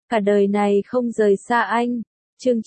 Cả đời này không rời xa anh. Chương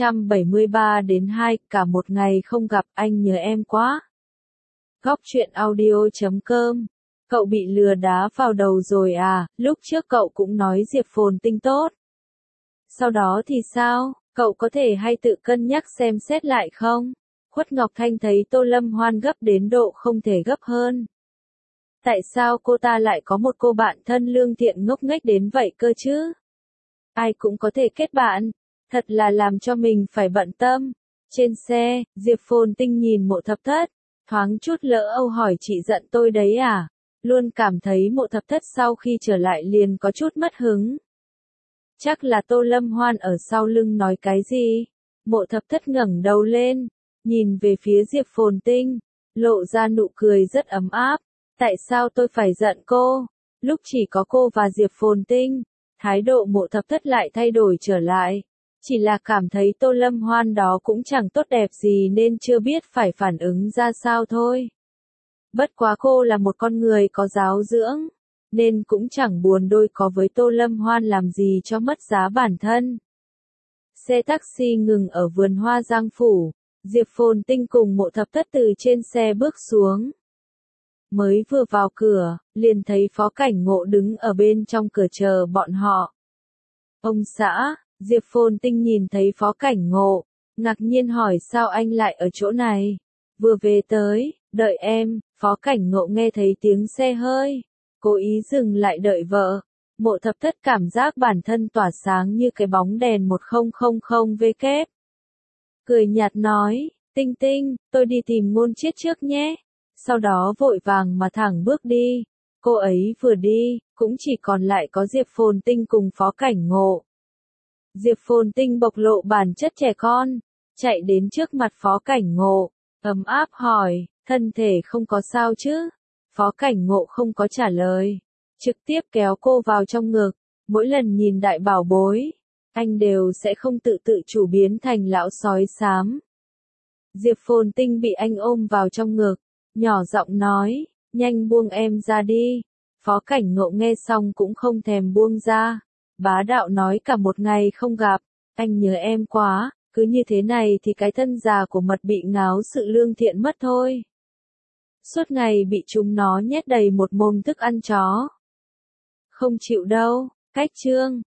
973 đến 2, cả một ngày không gặp, anh nhớ em quá. Góc truyện audio.com. Cậu bị lừa đá vào đầu rồi à, lúc trước cậu cũng nói Diệp Phồn Tinh tốt. Sau đó thì sao, cậu có thể hay tự cân nhắc xem xét lại không? Khuất Ngọc Thanh thấy Tô Lâm Hoan gấp đến độ không thể gấp hơn. Tại sao cô ta lại có một cô bạn thân lương thiện ngốc nghếch đến vậy cơ chứ? Ai cũng có thể kết bạn, thật là làm cho mình phải bận tâm. Trên xe, Diệp Phồn Tinh nhìn Mộ Thập Thất, thoáng chút lỡ âu hỏi chị giận tôi đấy à? Luôn cảm thấy Mộ Thập Thất sau khi trở lại liền có chút mất hứng. Chắc là Tô Lâm Hoan ở sau lưng nói cái gì? Mộ Thập Thất ngẩng đầu lên, nhìn về phía Diệp Phồn Tinh, lộ ra nụ cười rất ấm áp. Tại sao tôi phải giận cô? Lúc chỉ có cô và Diệp Phồn Tinh, thái độ Mộ Thập Thất lại thay đổi trở lại. Chỉ là cảm thấy Tô Lâm Hoan đó cũng chẳng tốt đẹp gì nên chưa biết phải phản ứng ra sao thôi. Bất quá cô là một con người có giáo dưỡng, nên cũng chẳng buồn đôi có với Tô Lâm Hoan làm gì cho mất giá bản thân. Xe taxi ngừng ở vườn hoa Giang Phủ, Diệp Phồn Tinh cùng Mộ Thập Thất từ trên xe bước xuống. Mới vừa vào cửa, liền thấy Phó Cảnh Ngộ đứng ở bên trong cửa chờ bọn họ. Ông xã, Diệp Phồn Tinh nhìn thấy Phó Cảnh Ngộ, ngạc nhiên hỏi sao anh lại ở chỗ này. Vừa về tới, đợi em, Phó Cảnh Ngộ nghe thấy tiếng xe hơi, cố ý dừng lại đợi vợ. Mộ Thập Thất cảm giác bản thân tỏa sáng như cái bóng đèn 1000W. Cười nhạt nói, Tinh Tinh, tôi đi tìm Ngôn Chiết trước nhé. Sau đó vội vàng mà thẳng bước đi. Cô ấy vừa đi, cũng chỉ còn lại có Diệp Phồn Tinh cùng Phó Cảnh Ngộ. Diệp Phồn Tinh bộc lộ bản chất trẻ con, chạy đến trước mặt Phó Cảnh Ngộ, ấm áp hỏi, thân thể không có sao chứ? Phó Cảnh Ngộ không có trả lời, trực tiếp kéo cô vào trong ngực. Mỗi lần nhìn đại bảo bối, anh đều sẽ không tự chủ biến thành lão sói xám. Diệp Phồn Tinh bị anh ôm vào trong ngực, nhỏ giọng nói, nhanh buông em ra đi. Phó Cảnh Ngộ nghe xong cũng không thèm buông ra, bá đạo nói cả một ngày không gặp, anh nhớ em quá, cứ như thế này thì cái thân già của mật bị ngáo sự lương thiện mất thôi. Suốt ngày bị chúng nó nhét đầy một mồm thức ăn chó. Không chịu đâu, cách chương.